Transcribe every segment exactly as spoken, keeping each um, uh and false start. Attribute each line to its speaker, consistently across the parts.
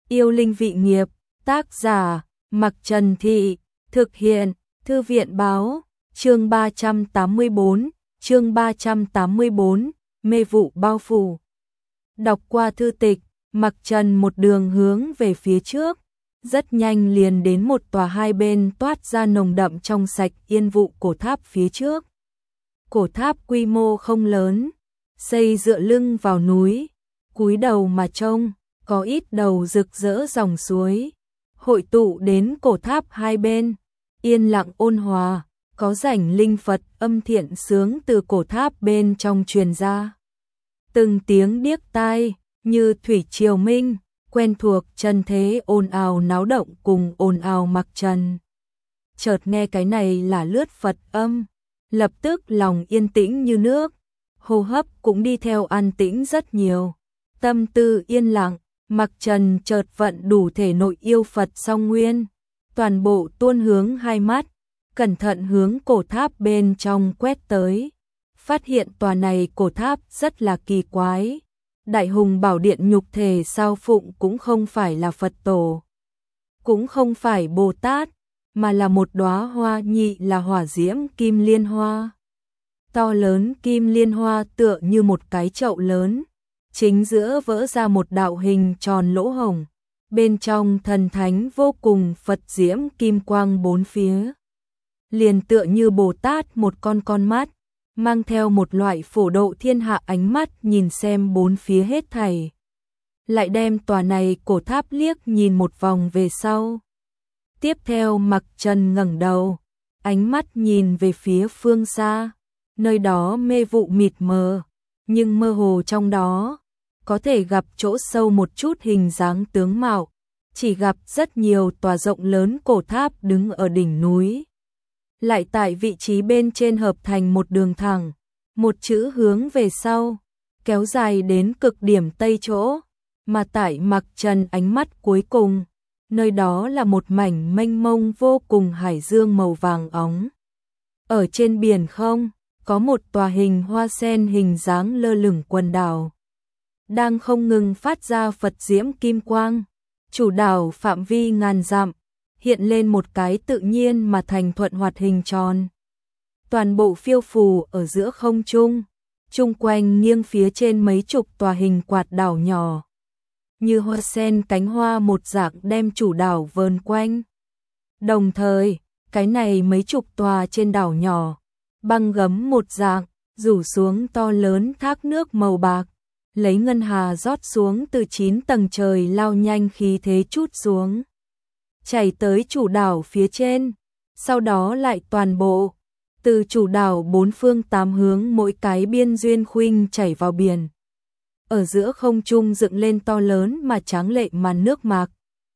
Speaker 1: Yêu linh vị nghiệp, tác giả, Mặc Trần Thị, thực hiện, Thư viện báo, chương ba trăm tám mươi bốn, chương ba trăm tám mươi bốn, mê vụ bao phủ. Đọc qua thư tịch, Mặc Trần một đường hướng về phía trước, rất nhanh liền đến một tòa hai bên toát ra nồng đậm trong sạch yên vụ cổ tháp phía trước. Cổ tháp quy mô không lớn, xây dựa lưng vào núi, cúi đầu mà trông, có ít đầu rực rỡ dòng suối, hội tụ đến cổ tháp hai bên, yên lặng ôn hòa, có rảnh linh Phật âm thiện sướng từ cổ tháp bên trong truyền ra. Từng tiếng điếc tai, như thủy triều minh, quen thuộc chân thế ồn ào náo động cùng ồn ào Mặc Trần. Chợt nghe cái này là lướt Phật âm, lập tức lòng yên tĩnh như nước, hô hấp cũng đi theo an tĩnh rất nhiều. Tâm tư yên lặng, Mặc Trần chợt vận đủ thể nội yêu Phật song nguyên, toàn bộ tuôn hướng hai mắt, cẩn thận hướng cổ tháp bên trong quét tới. Phát hiện tòa này cổ tháp rất là kỳ quái. Đại hùng bảo điện nhục thể sao phụng cũng không phải là Phật tổ, cũng không phải Bồ Tát, mà là một đóa hoa nhị là hỏa diễm kim liên hoa. To lớn kim liên hoa tựa như một cái chậu lớn, chính giữa vỡ ra một đạo hình tròn lỗ hổng, bên trong thần thánh vô cùng Phật diễm kim quang bốn phía. Liền tựa như Bồ Tát một con con mắt, mang theo một loại phổ độ thiên hạ ánh mắt nhìn xem bốn phía hết thảy. Lại đem tòa này cổ tháp liếc nhìn một vòng về sau. Tiếp theo Mặc Trần ngẩng đầu, ánh mắt nhìn về phía phương xa, nơi đó mê vụ mịt mờ, nhưng mơ hồ trong đó, có thể gặp chỗ sâu một chút hình dáng tướng mạo, chỉ gặp rất nhiều tòa rộng lớn cổ tháp đứng ở đỉnh núi. Lại tại vị trí bên trên hợp thành một đường thẳng, một chữ hướng về sau, kéo dài đến cực điểm tây chỗ, mà tại Mặc Trần ánh mắt cuối cùng, nơi đó là một mảnh mênh mông vô cùng hải dương màu vàng óng. Ở trên biển không, có một tòa hình hoa sen hình dáng lơ lửng quần đảo, đang không ngừng phát ra Phật diễm kim quang, chủ đảo phạm vi ngàn dặm, hiện lên một cái tự nhiên mà thành thuận hoạt hình tròn. Toàn bộ phiêu phù ở giữa không trung, chung quanh nghiêng phía trên mấy chục tòa hình quạt đảo nhỏ, như hoa sen cánh hoa một dạng đem chủ đảo vờn quanh. Đồng thời, cái này mấy chục tòa trên đảo nhỏ, băng gấm một dạng, rủ xuống to lớn thác nước màu bạc, lấy ngân hà rót xuống từ chín tầng trời lao nhanh khí thế chút xuống, chảy tới chủ đảo phía trên, sau đó lại toàn bộ, từ chủ đảo bốn phương tám hướng mỗi cái biên duyên khuynh chảy vào biển. Ở giữa không trung dựng lên to lớn mà tráng lệ màn nước mạc.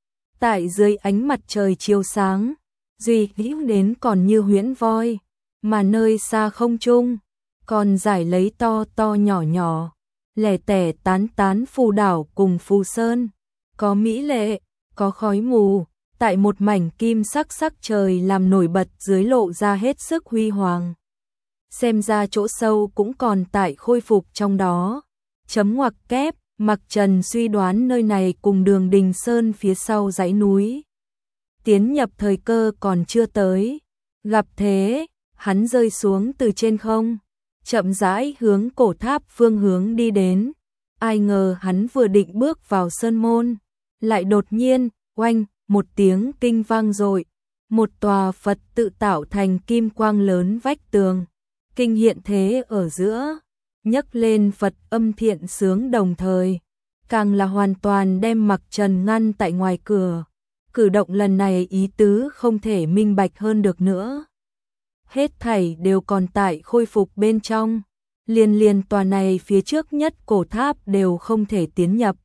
Speaker 1: Tại dưới ánh mặt trời chiếu sáng, duy hữu đến còn như huyễn voi, mà nơi xa không trung, còn giải lấy to to nhỏ nhỏ, lẻ tẻ tán tán phù đảo cùng phù sơn, có mỹ lệ, có khói mù, tại một mảnh kim sắc sắc trời làm nổi bật dưới lộ ra hết sức huy hoàng. Xem ra chỗ sâu cũng còn tại khôi phục trong đó. Chấm ngoặc kép, Mặc Trần suy đoán nơi này cùng Đường Đình Sơn phía sau dãy núi. Tiến nhập thời cơ còn chưa tới. Gặp thế, hắn rơi xuống từ trên không, chậm rãi hướng cổ tháp phương hướng đi đến. Ai ngờ hắn vừa định bước vào sơn môn, lại đột nhiên, oanh, một tiếng kinh vang dội, một tòa Phật tự tạo thành kim quang lớn vách tường, kinh hiện thế ở giữa, nhấc lên Phật âm thiện sướng đồng thời, càng là hoàn toàn đem Mặc Trần ngăn tại ngoài cửa. Cử động lần này ý tứ không thể minh bạch hơn được nữa. Hết thảy đều còn tại khôi phục bên trong, liền liền tòa này phía trước nhất cổ tháp đều không thể tiến nhập.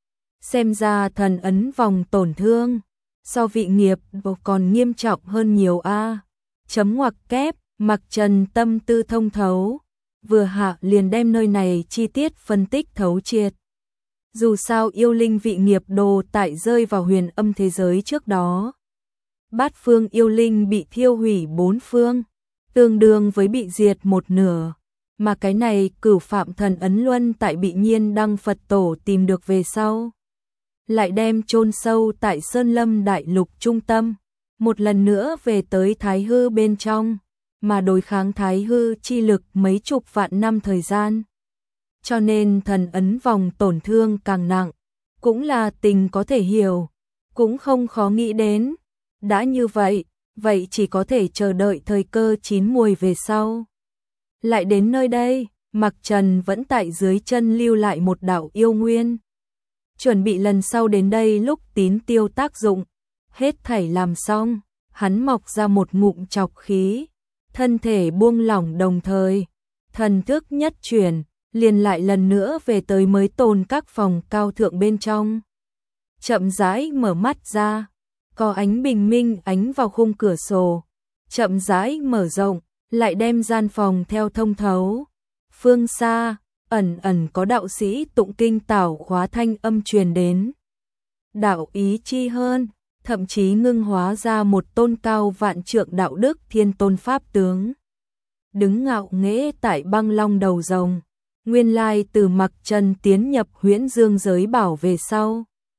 Speaker 1: Xem ra thần ấn vòng tổn thương, so vị nghiệp còn nghiêm trọng hơn nhiều a. Chấm ngoặc kép, Mặc Trần tâm tư thông thấu, vừa hạ liền đem nơi này chi tiết phân tích thấu triệt. Dù sao yêu linh vị nghiệp đồ tại rơi vào huyền âm thế giới trước đó, bát phương yêu linh bị thiêu hủy bốn phương, tương đương với bị diệt một nửa, mà cái này cửu phạm thần ấn luân tại bị Nhiên Đăng Phật tổ tìm được về sau, lại đem chôn sâu tại Sơn Lâm Đại Lục trung tâm, một lần nữa về tới Thái Hư bên trong, mà đối kháng Thái Hư chi lực mấy chục vạn năm thời gian. Cho nên thần ấn vòng tổn thương càng nặng, cũng là tình có thể hiểu, cũng không khó nghĩ đến. Đã như vậy, vậy chỉ có thể chờ đợi thời cơ chín muồi về sau. Lại đến nơi đây, Mặc Trần vẫn tại dưới chân lưu lại một đạo yêu nguyên. Chuẩn bị lần sau đến đây lúc tín tiêu tác dụng, hết thảy làm xong, hắn mọc ra một ngụm trọc khí, thân thể buông lỏng đồng thời, thần thức nhất chuyển, liền lại lần nữa về tới mới tồn các phòng cao thượng bên trong. Chậm rãi mở mắt ra, có ánh bình minh ánh vào khung cửa sổ, chậm rãi mở rộng, lại đem gian phòng theo thông thấu. Phương xa, ẩn ẩn có đạo sĩ tụng kinh tảo khóa thanh âm truyền đến. Đạo ý chi hơn, thậm chí ngưng hóa ra một tôn cao vạn trượng đạo đức thiên tôn pháp tướng. Đứng ngạo nghễ tại băng long đầu rồng, nguyên lai từ Mặc Trần tiến nhập Huyễn Dương giới bảo về sau.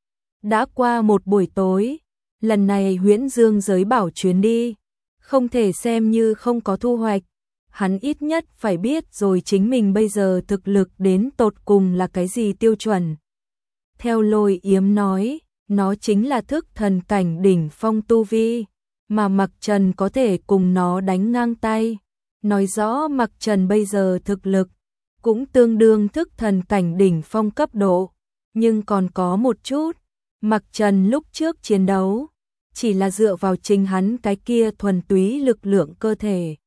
Speaker 1: Đã qua một buổi tối, lần này Huyễn Dương giới bảo chuyến đi, không thể xem như không có thu hoạch. Hắn ít nhất phải biết rồi chính mình bây giờ thực lực đến tột cùng là cái gì tiêu chuẩn. Theo Lôi Yếm nói, nó chính là thức thần cảnh đỉnh phong tu vi, mà Mặc Trần có thể cùng nó đánh ngang tay. Nói rõ Mặc Trần bây giờ thực lực cũng tương đương thức thần cảnh đỉnh phong cấp độ, nhưng còn có một chút, Mặc Trần lúc trước chiến đấu, chỉ là dựa vào chính hắn cái kia thuần túy lực lượng cơ thể.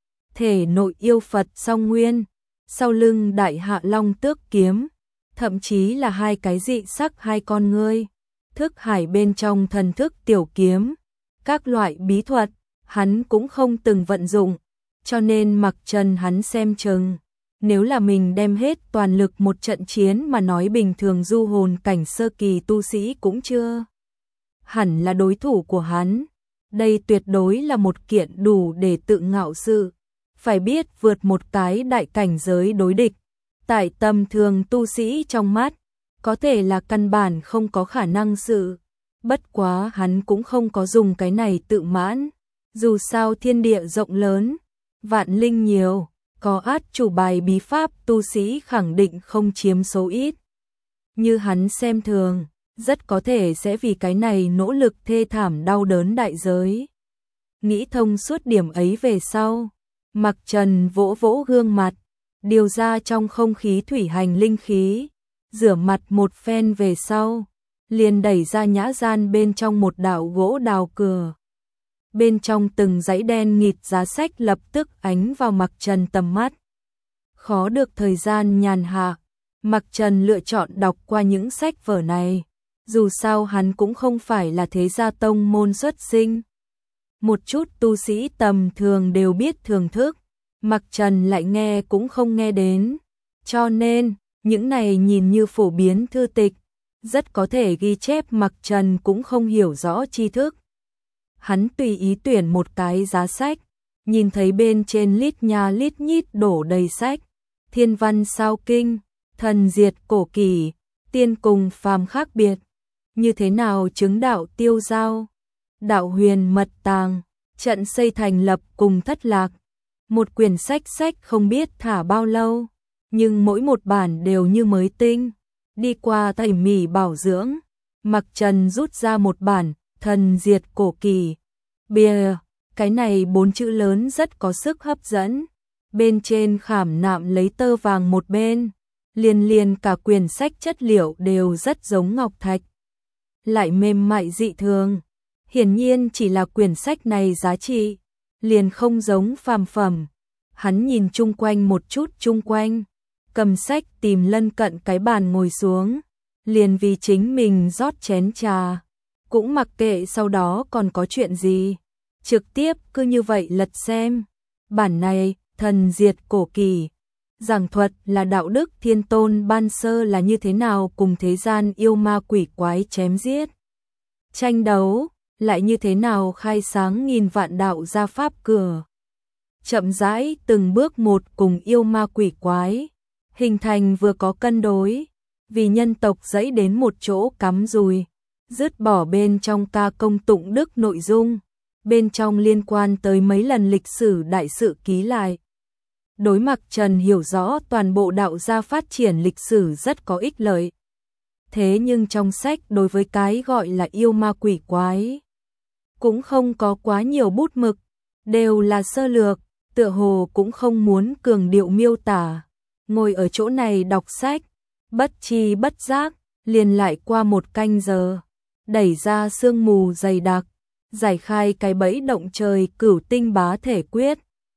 Speaker 1: Thể nội yêu Phật song nguyên, sau lưng đại hạ long tước kiếm, thậm chí là hai cái dị sắc hai con ngươi, thức hải bên trong thần thức tiểu kiếm, các loại bí thuật, hắn cũng không từng vận dụng, cho nên Mặc Trần hắn xem chừng, nếu là mình đem hết toàn lực một trận chiến mà nói bình thường du hồn cảnh sơ kỳ tu sĩ cũng chưa hẳn là đối thủ của hắn. Đây tuyệt đối là một kiện đủ để tự ngạo sự. Phải biết vượt một cái đại cảnh giới đối địch, tại tầm thường tu sĩ trong mắt, có thể là căn bản không có khả năng sự. Bất quá hắn cũng không có dùng cái này tự mãn. Dù sao thiên địa rộng lớn, vạn linh nhiều, có át chủ bài bí pháp tu sĩ khẳng định không chiếm số ít. Như hắn xem thường, rất có thể sẽ vì cái này nỗ lực thê thảm đau đớn đại giới. Nghĩ thông suốt điểm ấy về sau, Mặc Trần vỗ vỗ gương mặt, điều ra trong không khí thủy hành linh khí, rửa mặt một phen về sau, liền đẩy ra nhã gian bên trong một đạo gỗ đào cửa. Bên trong từng dãy đen nghịt giá sách lập tức ánh vào Mặc Trần tầm mắt. Khó được thời gian nhàn hạ, Mặc Trần lựa chọn đọc qua những sách vở này, dù sao hắn cũng không phải là thế gia tông môn xuất sinh. Một chút tu sĩ tầm thường đều biết thưởng thức, Mặc Trần lại nghe cũng không nghe đến, cho nên những này nhìn như phổ biến thư tịch, rất có thể ghi chép Mặc Trần cũng không hiểu rõ tri thức. Hắn tùy ý tuyển một cái giá sách, nhìn thấy bên trên lít nha lít nhít đổ đầy sách, thiên văn sao kinh, thần diệt cổ kỳ, tiên cùng phàm khác biệt, như thế nào chứng đạo tiêu giao, đạo huyền mật tàng, trận xây thành lập cùng thất lạc. Một quyển sách sách không biết thả bao lâu, nhưng mỗi một bản đều như mới tinh, đi qua tỉ mỉ bảo dưỡng. Mặc Trần rút ra một bản, thần diệt cổ kỳ. Bìa, cái này bốn chữ lớn rất có sức hấp dẫn. Bên trên khảm nạm lấy tơ vàng một bên, liền liền cả quyển sách chất liệu đều rất giống ngọc thạch, lại mềm mại dị thường. Hiển nhiên chỉ là quyển sách này giá trị, liền không giống phàm phẩm. Hắn nhìn chung quanh một chút chung quanh, cầm sách tìm lân cận cái bàn ngồi xuống, liền vì chính mình rót chén trà, cũng mặc kệ sau đó còn có chuyện gì, trực tiếp cứ như vậy lật xem. Bản này, thần diệt cổ kỳ, giảng thuật là đạo đức thiên tôn ban sơ là như thế nào cùng thế gian yêu ma quỷ quái chém giết, tranh đấu, lại như thế nào khai sáng nghìn vạn đạo gia pháp cửa. Chậm rãi từng bước một cùng yêu ma quỷ quái, hình thành vừa có cân đối, vì nhân tộc dẫy đến một chỗ cắm rùi, dứt bỏ bên trong ca công tụng đức nội dung, bên trong liên quan tới mấy lần lịch sử đại sự ký lại. Đối Mặc Trần hiểu rõ toàn bộ đạo gia phát triển lịch sử rất có ích lợi. Thế nhưng trong sách đối với cái gọi là yêu ma quỷ quái, cũng không có quá nhiều bút mực, đều là sơ lược, tựa hồ cũng không muốn cường điệu miêu tả. Ngồi ở chỗ này đọc sách, bất chi bất giác, liền lại qua một canh giờ, đẩy ra sương mù dày đặc, giải khai cái bẫy động trời cửu tinh bá thể quyết,